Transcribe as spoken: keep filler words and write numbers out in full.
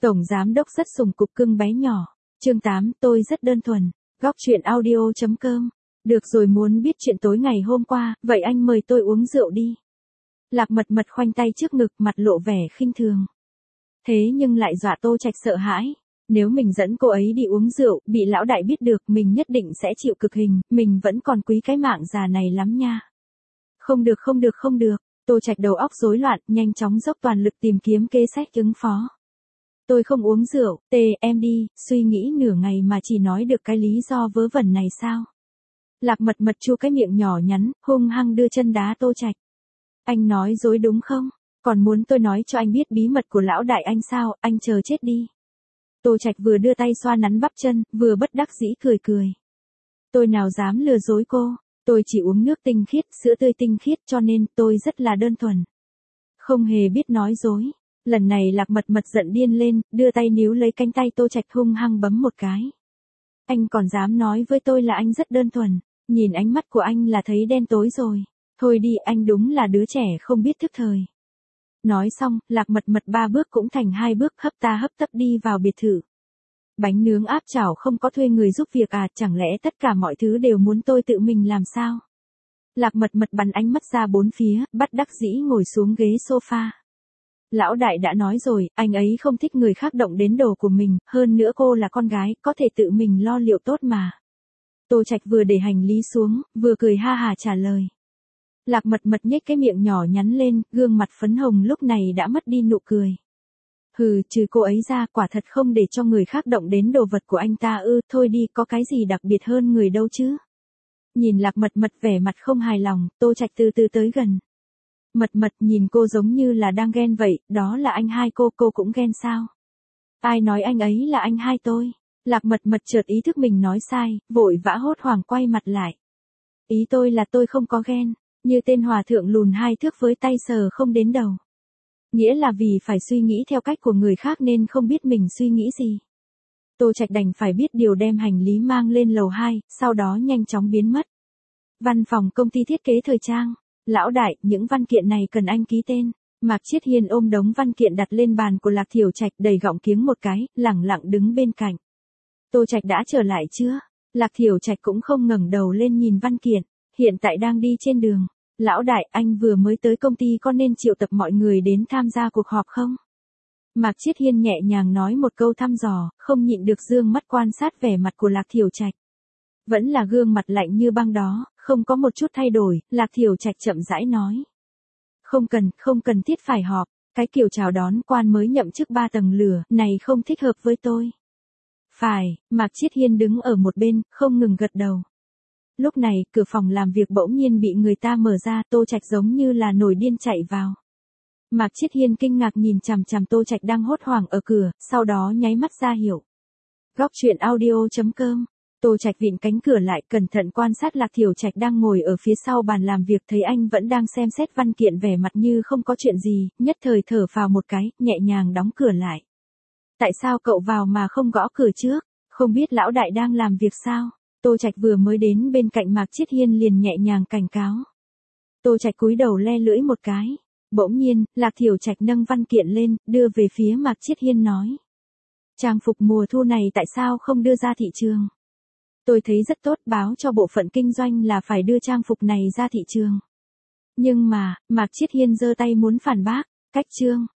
Tổng giám đốc rất sùng cục cưng bé nhỏ. Chương tám, tôi rất đơn thuần. Góc truyện audio chấm com. Được rồi, muốn biết chuyện tối ngày hôm qua, vậy anh mời tôi uống rượu đi. Lạc Mật Mật khoanh tay trước ngực, mặt lộ vẻ khinh thường. Thế nhưng lại dọa Tô Trạch sợ hãi. Nếu mình dẫn cô ấy đi uống rượu, bị lão đại biết được, mình nhất định sẽ chịu cực hình, mình vẫn còn quý cái mạng già này lắm nha. Không được không được không được, Tô Trạch đầu óc rối loạn, nhanh chóng dốc toàn lực tìm kiếm kế sách ứng phó. Tôi không uống rượu, tê, em đi, suy nghĩ nửa ngày mà chỉ nói được cái lý do vớ vẩn này sao? Lạc Mật Mật chu cái miệng nhỏ nhắn, hung hăng đưa chân đá Tô Trạch. Anh nói dối đúng không? Còn muốn tôi nói cho anh biết bí mật của lão đại anh sao, anh chờ chết đi. Tô Trạch vừa đưa tay xoa nắn bắp chân, vừa bất đắc dĩ cười cười. Tôi nào dám lừa dối cô, tôi chỉ uống nước tinh khiết, sữa tươi tinh khiết cho nên tôi rất là đơn thuần. Không hề biết nói dối. Lần này Lạc Mật Mật giận điên lên, đưa tay níu lấy cánh tay Tô Trạch hung hăng bấm một cái. Anh còn dám nói với tôi là anh rất đơn thuần, nhìn ánh mắt của anh là thấy đen tối rồi. Thôi đi, anh đúng là đứa trẻ không biết thức thời. Nói xong, Lạc Mật Mật ba bước cũng thành hai bước, hấp ta hấp tấp đi vào biệt thự. Bánh nướng áp chảo không có thuê người giúp việc à, chẳng lẽ tất cả mọi thứ đều muốn tôi tự mình làm sao? Lạc Mật Mật bắn ánh mắt ra bốn phía, bắt đắc dĩ ngồi xuống ghế sofa. Lão đại đã nói rồi, anh ấy không thích người khác động đến đồ của mình, hơn nữa cô là con gái, có thể tự mình lo liệu tốt mà. Tô Trạch vừa để hành lý xuống, vừa cười ha hà trả lời. Lạc Mật Mật nhếch cái miệng nhỏ nhắn lên, gương mặt phấn hồng lúc này đã mất đi nụ cười. Hừ, trừ cô ấy ra, quả thật không để cho người khác động đến đồ vật của anh ta ư, thôi đi, có cái gì đặc biệt hơn người đâu chứ. Nhìn Lạc Mật Mật vẻ mặt không hài lòng, Tô Trạch từ từ tới gần. Mật Mật, nhìn cô giống như là đang ghen vậy, đó là anh hai cô, cô cũng ghen sao? Ai nói anh ấy là anh hai tôi? Lạc Mật Mật chợt ý thức mình nói sai, vội vã hốt hoảng quay mặt lại. Ý tôi là tôi không có ghen, như tên hòa thượng lùn hai thước với tay sờ không đến đầu. Nghĩa là vì phải suy nghĩ theo cách của người khác nên không biết mình suy nghĩ gì. Tô Trạch đành phải biết điều, đem hành lý mang lên lầu hai, sau đó nhanh chóng biến mất. Văn phòng công ty thiết kế thời trang. Lão đại, những văn kiện này cần anh ký tên. Mạc Chiết Hiên ôm đống văn kiện đặt lên bàn của Lạc Thiểu Trạch, đầy gọng kiếng một cái, lẳng lặng đứng bên cạnh. Tô Trạch đã trở lại chưa? Lạc Thiểu Trạch cũng không ngẩng đầu lên nhìn văn kiện, hiện tại đang đi trên đường. Lão đại, anh vừa mới tới công ty, có nên triệu tập mọi người đến tham gia cuộc họp không? Mạc Chiết Hiên nhẹ nhàng nói một câu thăm dò, không nhịn được dương mắt quan sát vẻ mặt của Lạc Thiểu Trạch. Vẫn là gương mặt lạnh như băng đó, không có một chút thay đổi, Lạc Thiểu Trạch chậm rãi nói. Không cần, không cần thiết phải họp, cái kiểu chào đón quan mới nhậm chức ba tầng lửa, này không thích hợp với tôi. Phải, Mạc Chiết Hiên đứng ở một bên, không ngừng gật đầu. Lúc này, cửa phòng làm việc bỗng nhiên bị người ta mở ra, Tô Trạch giống như là nổi điên chạy vào. Mạc Chiết Hiên kinh ngạc nhìn chằm chằm Tô Trạch đang hốt hoảng ở cửa, sau đó nháy mắt ra hiệu. Góc truyện audio chấm com. Tô Trạch vịn cánh cửa lại, cẩn thận quan sát Lạc Thiểu Trạch đang ngồi ở phía sau bàn làm việc, thấy anh vẫn đang xem xét văn kiện vẻ mặt như không có chuyện gì, nhất thời thở phào một cái, nhẹ nhàng đóng cửa lại. Tại sao cậu vào mà không gõ cửa trước? Không biết lão đại đang làm việc sao? Tô Trạch vừa mới đến bên cạnh Mạc Chiết Hiên liền nhẹ nhàng cảnh cáo. Tô Trạch cúi đầu le lưỡi một cái. Bỗng nhiên, Lạc Thiểu Trạch nâng văn kiện lên, đưa về phía Mạc Chiết Hiên nói. Trang phục mùa thu này tại sao không đưa ra thị trường? Tôi thấy rất tốt, báo cho bộ phận kinh doanh là phải đưa trang phục này ra thị trường. Nhưng mà, Mạc Chiết Hiên giơ tay muốn phản bác, cách chương,